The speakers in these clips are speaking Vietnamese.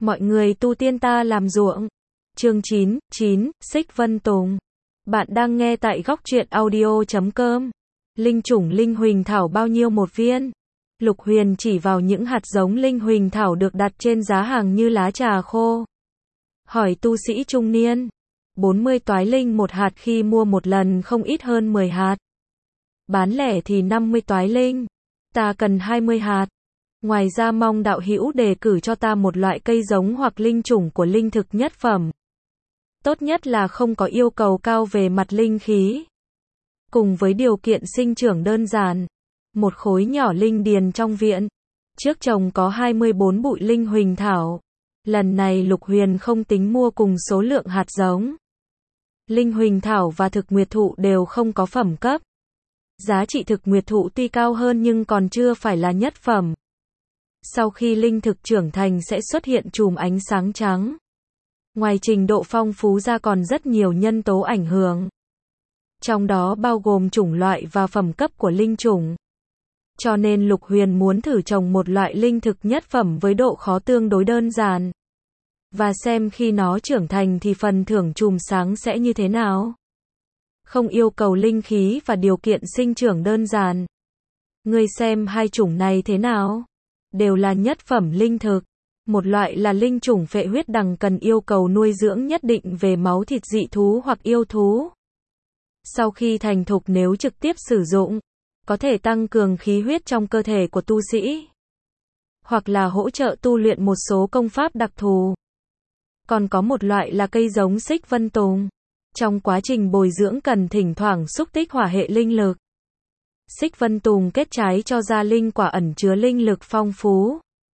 Mọi người tu tiên ta làm ruộng. Chương 9, Xích Vân Tùng. Bạn đang nghe tại góc truyện audio.com. Linh chủng linh huỳnh thảo bao nhiêu một viên? Lục Huyền chỉ vào những hạt giống linh huỳnh thảo được đặt trên giá hàng như lá trà khô. Hỏi tu sĩ trung niên. 40 toái linh một hạt, khi mua một lần không ít hơn 10 hạt. Bán lẻ thì 50 toái linh. Ta cần 20 hạt. Ngoài ra mong đạo hữu đề cử cho ta một loại cây giống hoặc linh chủng của linh thực nhất phẩm. Tốt nhất là không có yêu cầu cao về mặt linh khí. Cùng với điều kiện sinh trưởng đơn giản. Một khối nhỏ linh điền trong viện. Trước trồng có 24 bụi linh huỳnh thảo. Lần này Lục Huyền không tính mua cùng số lượng hạt giống. Linh huỳnh thảo và thực nguyệt thụ đều không có phẩm cấp. Giá trị thực nguyệt thụ tuy cao hơn nhưng còn chưa phải là nhất phẩm. Sau khi linh thực trưởng thành sẽ xuất hiện chùm ánh sáng trắng. Ngoài trình độ phong phú ra còn rất nhiều nhân tố ảnh hưởng. Trong đó bao gồm chủng loại và phẩm cấp của linh chủng. Cho nên Lục Huyền muốn thử trồng một loại linh thực nhất phẩm với độ khó tương đối đơn giản. Và xem khi nó trưởng thành thì phần thưởng chùm sáng sẽ như thế nào. Không yêu cầu linh khí và điều kiện sinh trưởng đơn giản. Ngươi xem hai chủng này thế nào? Đều là nhất phẩm linh thực. Một loại là linh chủng phệ huyết đằng, cần yêu cầu nuôi dưỡng nhất định về máu thịt dị thú hoặc yêu thú. Sau khi thành thục nếu trực tiếp sử dụng, có thể tăng cường khí huyết trong cơ thể của tu sĩ. Hoặc là hỗ trợ tu luyện một số công pháp đặc thù. Còn có một loại là cây giống Xích Vân Tùng. Trong quá trình bồi dưỡng cần thỉnh thoảng xúc tích hỏa hệ linh lực. Xích Vân Tùng kết trái cho ra linh quả ẩn chứa linh lực phong phú.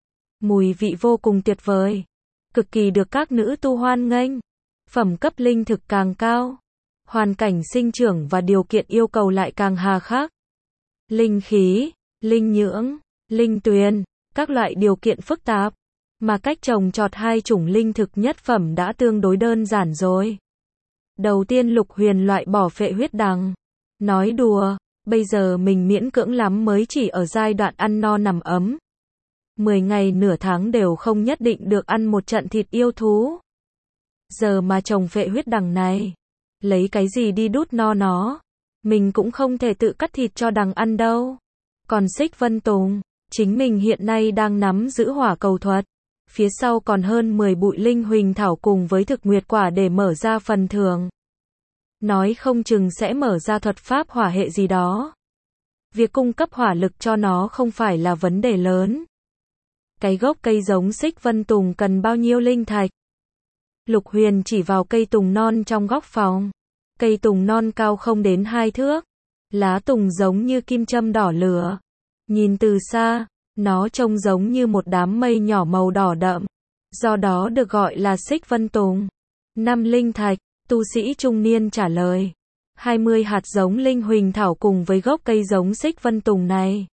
Mùi vị vô cùng tuyệt vời. Cực kỳ được các nữ tu hoan nghênh. Phẩm cấp linh thực càng cao. Hoàn cảnh sinh trưởng và điều kiện yêu cầu lại càng hà khắc. Linh khí, linh nhưỡng, linh tuyền, các loại điều kiện phức tạp. Mà cách trồng trọt hai chủng linh thực nhất phẩm đã tương đối đơn giản rồi. Đầu tiên Lục Huyền loại bỏ phệ huyết đằng. Nói đùa, bây giờ mình miễn cưỡng lắm mới chỉ ở giai đoạn ăn no nằm ấm. 10 ngày nửa tháng đều không nhất định được ăn một trận thịt yêu thú. Giờ mà trồng phệ huyết đằng này, lấy cái gì đi đút no nó? Mình cũng không thể tự cắt thịt cho đằng ăn đâu. Còn Xích Vân Tùng, chính mình hiện nay đang nắm giữ hỏa cầu thuật. Phía sau còn hơn 10 bụi linh huỳnh thảo cùng với thực nguyệt quả để mở ra phần thưởng. Nói không chừng sẽ mở ra thuật pháp hỏa hệ gì đó. Việc cung cấp hỏa lực cho nó không phải là vấn đề lớn. Cái gốc cây giống Xích Vân Tùng cần bao nhiêu linh thạch? Lục Huyền chỉ vào cây tùng non trong góc phòng. Cây tùng non cao không đến 2 thước. Lá tùng giống như kim châm đỏ lửa. Nhìn từ xa, nó trông giống như một đám mây nhỏ màu đỏ đậm. Do đó được gọi là Xích Vân Tùng. 5 linh thạch, tu sĩ trung niên trả lời. 20 hạt giống linh huỳnh thảo cùng với gốc cây giống Xích Vân Tùng này.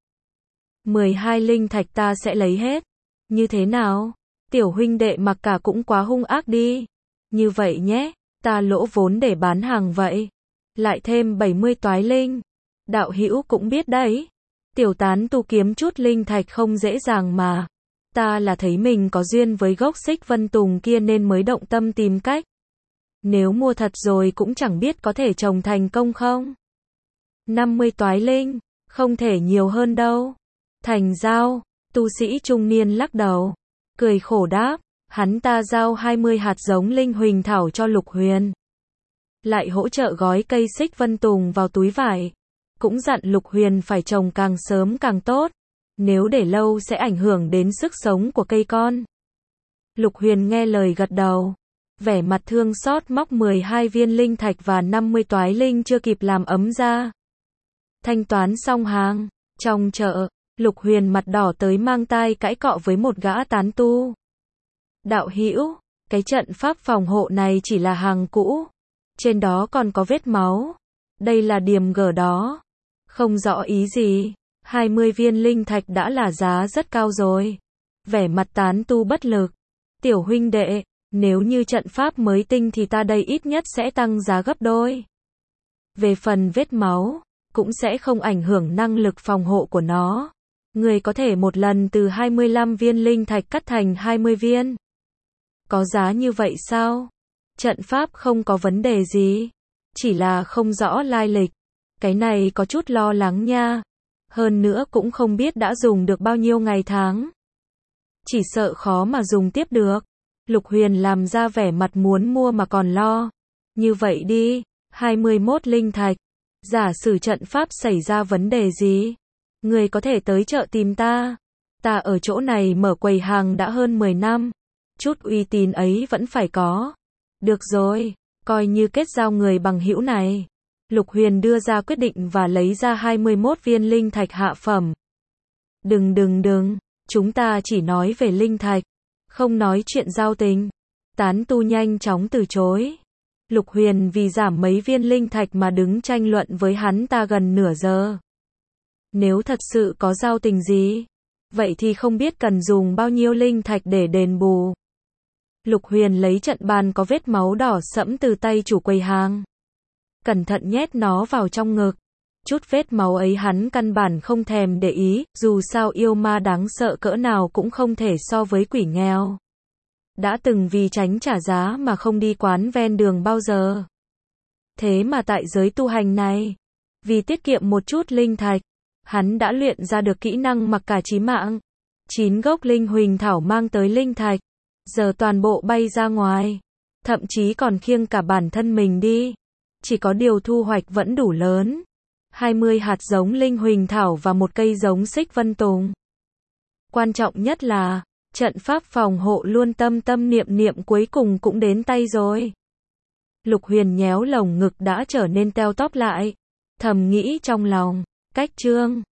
12 linh thạch ta sẽ lấy hết. Như thế nào? Tiểu huynh đệ mặc cả cũng quá hung ác đi. Như vậy nhé, ta lỗ vốn để bán hàng vậy. Lại thêm 70 toái linh. Đạo hữu cũng biết đấy. Tiểu tán tu kiếm chút linh thạch không dễ dàng mà. Ta là thấy mình có duyên với gốc Xích Vân Tùng kia nên mới động tâm tìm cách. Nếu mua thật rồi cũng chẳng biết có thể trồng thành công không. 50 toái linh, không thể nhiều hơn đâu. Thành giao, tu sĩ trung niên lắc đầu. Cười khổ đáp, hắn ta giao 20 hạt giống linh huỳnh thảo cho Lục Huyền. Lại hỗ trợ gói cây Xích Vân Tùng vào túi vải. Cũng dặn Lục Huyền phải trồng càng sớm càng tốt. Nếu để lâu sẽ ảnh hưởng đến sức sống của cây con. Lục Huyền nghe lời gật đầu. Vẻ mặt thương xót móc 12 viên linh thạch và 50 toái linh chưa kịp làm ấm ra. Thanh toán xong hàng. Trong chợ, Lục Huyền mặt đỏ tới mang tai cãi cọ với một gã tán tu. Đạo hữu, cái trận pháp phòng hộ này chỉ là hàng cũ. Trên đó còn có vết máu. Đây là điểm gở đó. Không rõ ý gì. 20 viên linh thạch đã là giá rất cao rồi. Vẻ mặt tán tu bất lực. Tiểu huynh đệ, nếu như trận pháp mới tinh thì ta đây ít nhất sẽ tăng giá gấp đôi. Về phần vết máu, cũng sẽ không ảnh hưởng năng lực phòng hộ của nó. Người có thể một lần từ 25 viên linh thạch cắt thành 20 viên. Có giá như vậy sao? Trận pháp không có vấn đề gì. Chỉ là không rõ lai lịch. Cái này có chút lo lắng nha. Hơn nữa cũng không biết đã dùng được bao nhiêu ngày tháng. Chỉ sợ khó mà dùng tiếp được. Lục Huyền làm ra vẻ mặt muốn mua mà còn lo. Như vậy đi, 21 linh thạch. Giả sử trận pháp xảy ra vấn đề gì? Người có thể tới chợ tìm ta. Ta ở chỗ này mở quầy hàng đã hơn 10 năm. Chút uy tín ấy vẫn phải có. Được rồi, coi như kết giao người bằng hữu này. Lục Huyền đưa ra quyết định và lấy ra 21 viên linh thạch hạ phẩm. Đừng, chúng ta chỉ nói về linh thạch, không nói chuyện giao tình. Tán tu nhanh chóng từ chối. Lục Huyền vì giảm mấy viên linh thạch mà đứng tranh luận với hắn ta gần nửa giờ. Nếu thật sự có giao tình gì, vậy thì không biết cần dùng bao nhiêu linh thạch để đền bù. Lục Huyền lấy trận bàn có vết máu đỏ sẫm từ tay chủ quầy hàng. Cẩn thận nhét nó vào trong ngực. Chút vết máu ấy hắn căn bản không thèm để ý, dù sao yêu ma đáng sợ cỡ nào cũng không thể so với quỷ nghèo. Đã từng vì tránh trả giá mà không đi quán ven đường bao giờ. Thế mà tại giới tu hành này, vì tiết kiệm một chút linh thạch, hắn đã luyện ra được kỹ năng mặc cả chí mạng. 9 gốc linh huỳnh thảo mang tới linh thạch, giờ toàn bộ bay ra ngoài, thậm chí còn khiêng cả bản thân mình đi. Chỉ có điều thu hoạch vẫn đủ lớn. 20 hạt giống linh huỳnh thảo và một cây giống xích vân tùng. Quan trọng nhất là, trận pháp phòng hộ luôn tâm tâm niệm niệm cuối cùng cũng đến tay rồi. Lục Huyền nhéo lồng ngực đã trở nên teo tóp lại. Thầm nghĩ trong lòng, cách chương